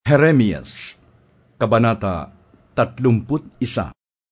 Jeremias, Kabanata 31.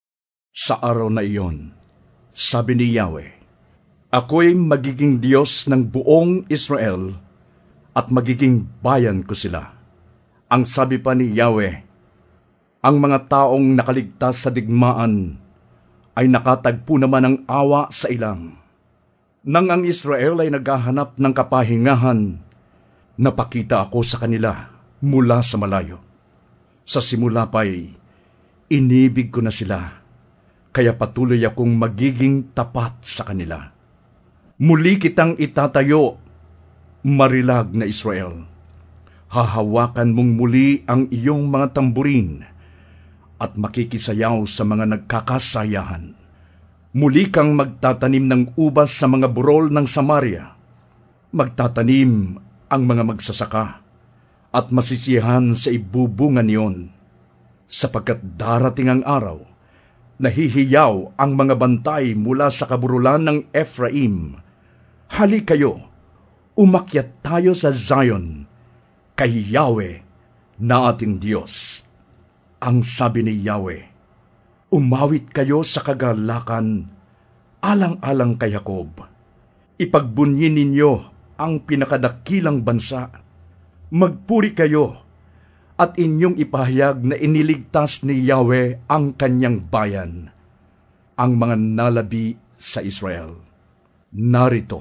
Sa araw na iyon, sabi ni Yahweh, Ako'y magiging Diyos ng buong Israel at magiging bayan ko sila. Ang sabi pa ni Yahweh, ang mga taong nakaligtas sa digmaan ay nakatagpo naman ng awa sa ilang. Nang ang Israel ay naghahanap ng kapahingahan, napakita ako sa kanila mula sa malayo. Sa simula pa'y inibig ko na sila, kaya patuloy akong magiging tapat sa kanila. Muli kitang itatayo, marilag na Israel. Hahawakan mong muli ang iyong mga tamburin at makikisayaw sa mga nagkakasayahan. Muli kang magtatanim ng ubas sa mga burol ng Samaria. Magtatanim ang mga magsasaka at masisiyahan sa ibubungan niyon, sapagkat darating ang araw, nahihiyaw ang mga bantay mula sa kaburulan ng Ephraim. Hali kayo, umakyat tayo sa Zion, kay Yahweh na ating Diyos. Ang sabi ni Yahweh, umawit kayo sa kagalakan, alang-alang kay Jacob. Ipagbunyin ninyo ang pinakadakilang bansa. Magpuri kayo at inyong ipahayag na iniligtas ni Yahweh ang kanyang bayan, ang mga nalabi sa Israel. Narito,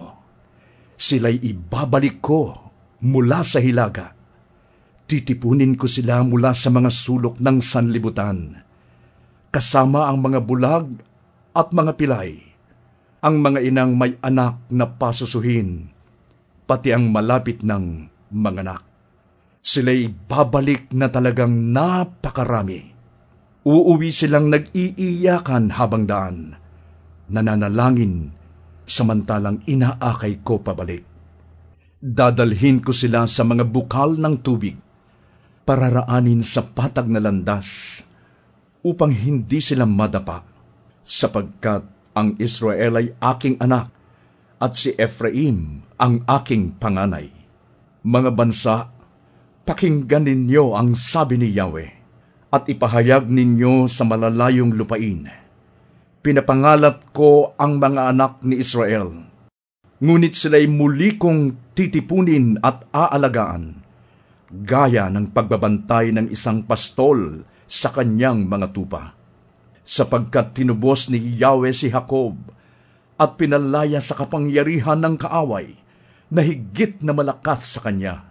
sila'y ibabalik ko mula sa hilaga. Titipunin ko sila mula sa mga sulok ng sanlibutan, kasama ang mga bulag at mga pilay, ang mga inang may anak na pasusuhin, pati ang malapit ng mga anak. Sila'y babalik na talagang napakarami. Uuwi silang nag-iiyakan habang daan, nananalangin samantalang inaakay ko pabalik. Dadalhin ko sila sa mga bukal ng tubig, pararaanin sa patag na landas, upang hindi sila madapa, sapagkat ang Israel ay aking anak, at si Ephraim ang aking panganay. Mga bansa, pakinggan ninyo ang sabi ni Yahweh, at ipahayag ninyo sa malalayong lupain. Pinapangalat ko ang mga anak ni Israel, ngunit sila'y muli kong titipunin at aalagaan, gaya ng pagbabantay ng isang pastol sa kanyang mga tupa. Sapagkat tinubos ni Yahweh si Jacob, at pinalaya sa kapangyarihan ng kaaway, na higit na malakas sa kanya.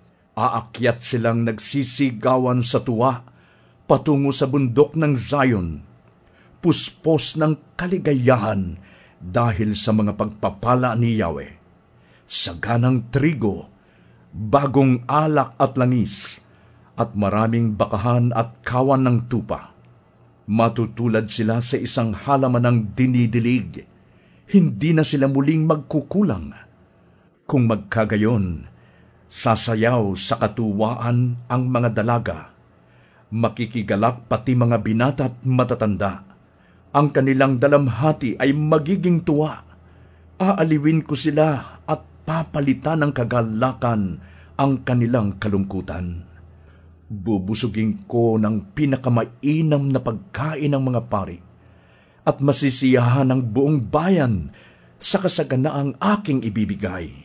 Aakyat silang nagsisigawan sa tuwa, patungo sa bundok ng Zion, puspos ng kaligayahan dahil sa mga pagpapala ni Yahweh. Saganang trigo, bagong alak at langis, at maraming bakahan at kawan ng tupa. Matutulad sila sa isang halaman ng dinidilig, hindi na sila muling magkukulang. Kung magkagayon, sasayaw sa katuwaan ang mga dalaga, makikigalak pati mga binata at matatanda. Ang kanilang dalamhati ay magiging tuwa. Aaliwin ko sila at papalitan ng kagalakan ang kanilang kalungkutan. Bubusugin ko ng pinakamainam na pagkain ng mga pari, at masisiyahan ng buong bayan sa kasaganaang aking ibibigay.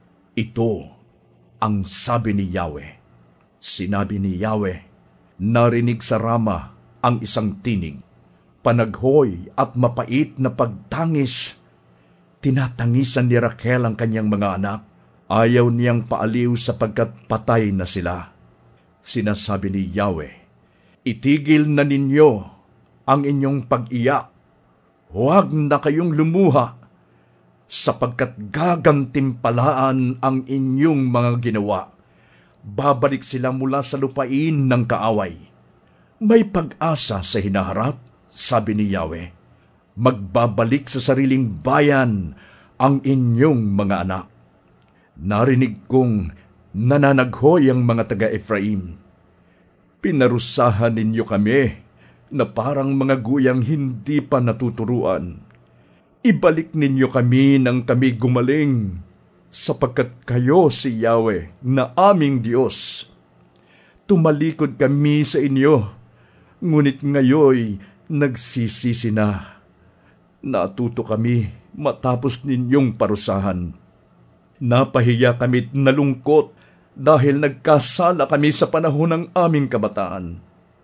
Ito ang sabi ni Yahweh. Sinabi ni Yahweh, narinig sa Rama ang isang tinig, panaghoy at mapait na pagtangis. Tinatangisan ni Raquel ang kanyang mga anak. Ayaw niyang paaliw sapagkat patay na sila. Sinasabi ni Yahweh, itigil na ninyo ang inyong pag-iyak. Huwag na kayong lumuha, sapagkat gagantimpalaan ang inyong mga ginawa. Babalik sila mula sa lupain ng kaaway. May pag-asa sa hinaharap, sabi ni Yahweh. Magbabalik sa sariling bayan ang inyong mga anak. Narinig kong nananaghoy ang mga taga-Ephraim. Pinarusahan ninyo kami na parang mga guyang hindi pa natuturuan. Ibalik ninyo kami nang kami gumaling, sapagkat kayo si Yahweh na aming Diyos. Tumalikod kami sa inyo, ngunit ngayoy nagsisisi na. Natuto kami matapos ninyong parusahan. Napahiya kami't nalungkot dahil nagkasala kami sa panahon ng aming kabataan.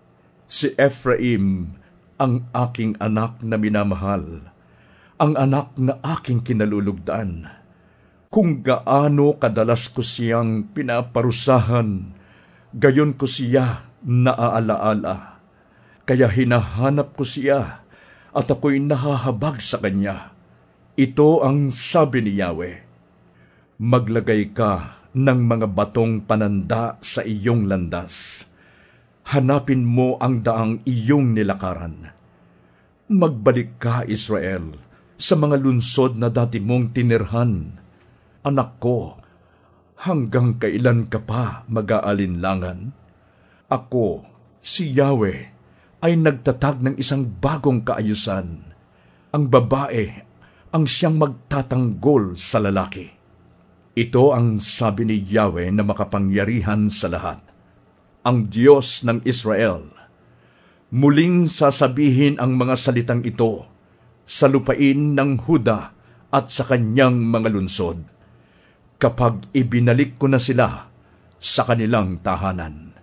Si Ephraim ang aking anak na minamahal, ang anak na aking kinalulugdan. Kung gaano kadalas ko siyang pinaparusahan, gayon ko siya naaalaala. Kaya hinahanap ko siya at ako'y nahahabag sa kanya. Ito ang sabi ni Yahweh: Maglagay ka ng mga batong pananda sa iyong landas. Hanapin mo ang daang iyong nilakaran. Magbalik ka, Israel, sa mga lunsod na dati mong tinirhan. Anak ko, hanggang kailan ka pa mag-aalinlangan? Ako, si Yahweh, ay nagtatag ng isang bagong kaayusan. Ang babae ang siyang magtatanggol sa lalaki. Ito ang sabi ni Yahweh na makapangyarihan sa lahat, ang Diyos ng Israel. Muling sasabihin ang mga salitang ito sa lupain ng Huda at sa kanyang mga lunsod, kapag ibinalik ko na sila sa kanilang tahanan.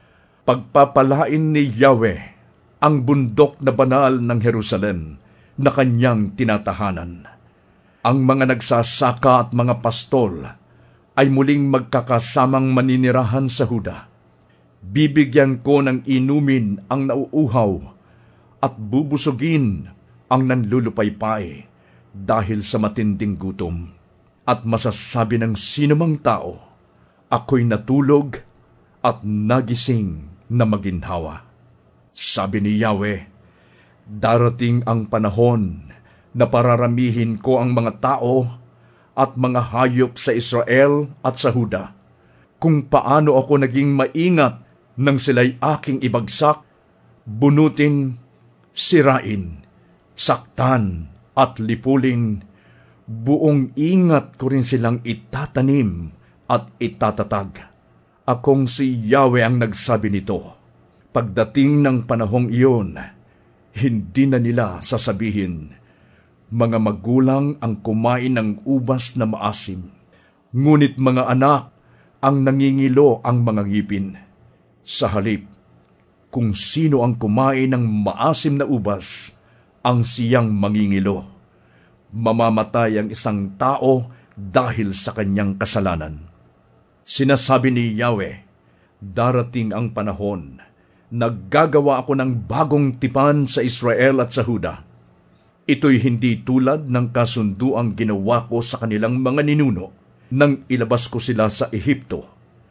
Pagpapalain ni Yahweh ang bundok na banal ng Jerusalem na kanyang tinatahanan. Ang mga nagsasaka at mga pastol ay muling magkakasamang maninirahan sa Huda. Bibigyan ko ng inumin ang nauuhaw at bubusugin ang nanlulupaypay dahil sa matinding gutom. At masasabi ng sinumang tao, ako'y natulog at nagising na maginhawa. Sabi ni Yahweh, darating ang panahon na pararamihin ko ang mga tao at mga hayop sa Israel at sa Huda, kung paano ako naging maingat nang sila'y aking ibagsak, bunutin, sirain, saktan at lipulin. Buong ingat ko rin silang itatanim at itatatag. Akong si Yahweh ang nagsabi nito. Pagdating ng panahong iyon, hindi na nila sasabihin, mga magulang ang kumain ng ubas na maasim, ngunit mga anak ang nangingilo ang mga ngipin. Sa halip, kung sino ang kumain ng maasim na ubas, ang siyang mangingilo. Mamamatay ang isang tao dahil sa kanyang kasalanan. Sinasabi ni Yahweh, darating ang panahon, naggagawa ako ng bagong tipan sa Israel at sa Huda. Ito'y hindi tulad ng kasunduang ginawa ko sa kanilang mga ninuno nang ilabas ko sila sa Ehipto.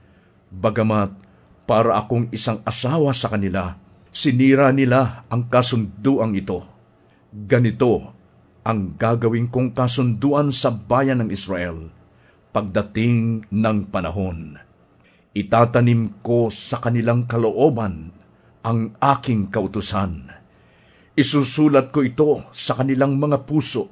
Bagamat para akong isang asawa sa kanila, sinira nila ang kasunduang ito. Ganito ang gagawin kong kasunduan sa bayan ng Israel pagdating ng panahon. Itatanim ko sa kanilang kalooban ang aking kautusan. Isusulat ko ito sa kanilang mga puso.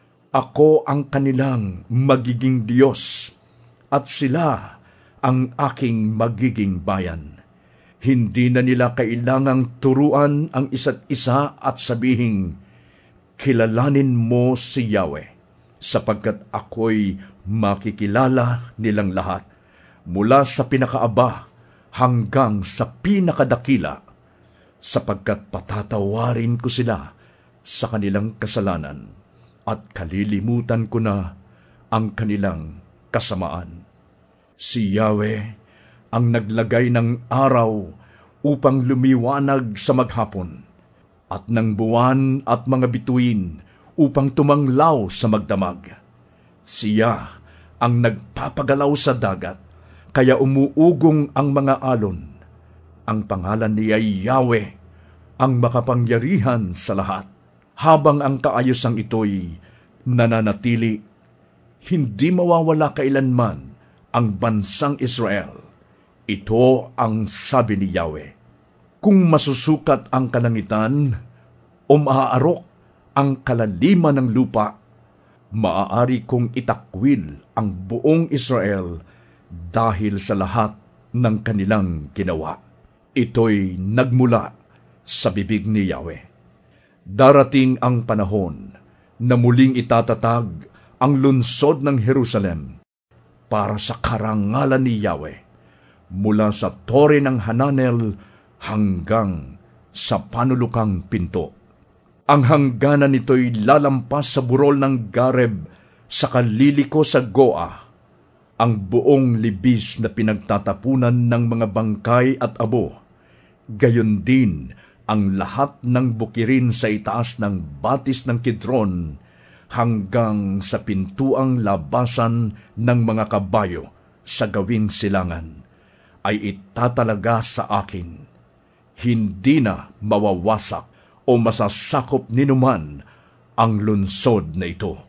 Ako ang kanilang magiging Diyos at sila ang aking magiging bayan. Hindi na nila kailangang turuan ang isa't isa at sabihing, kilalanin mo si Yahweh, sapagkat ako'y makikilala nilang lahat, mula sa pinakaaba hanggang sa pinakadakila, sapagkat patatawarin ko sila sa kanilang kasalanan at kalilimutan ko na ang kanilang kasamaan. Si Yahweh ang naglagay ng araw upang lumiwanag sa maghapon, at ng buwan at mga bituin upang tumanglaw sa magdamag. Siya ang nagpapagalaw sa dagat, kaya umuugong ang mga alon. Ang pangalan niya ay Yahweh, ang makapangyarihan sa lahat. Habang ang kaayusang ito'y nananatili, hindi mawawala kailanman ang bansang Israel. Ito ang sabi ni Yahweh. Kung masusukat ang kalangitan o maaarok ang kalaliman ng lupa, maaari kong itakwil ang buong Israel dahil sa lahat ng kanilang ginawa. Ito'y nagmula sa bibig ni Yahweh. Darating ang panahon na muling itatatag ang lungsod ng Jerusalem para sa karangalan ni Yahweh, mula sa Tore ng Hananel hanggang sa panulukang pinto. Ang hangganan nito'y lalampas sa burol ng Gareb sa kaliliko sa Goa, ang buong libis na pinagtatapunan ng mga bangkay at abo, gayon din ang lahat ng bukirin sa itaas ng batis ng Kidron hanggang sa pintuang labasan ng mga kabayo sa gawing silangan, ay itatalaga sa akin. Hindi na mawawasak o masasakop ninuman ang lungsod na ito.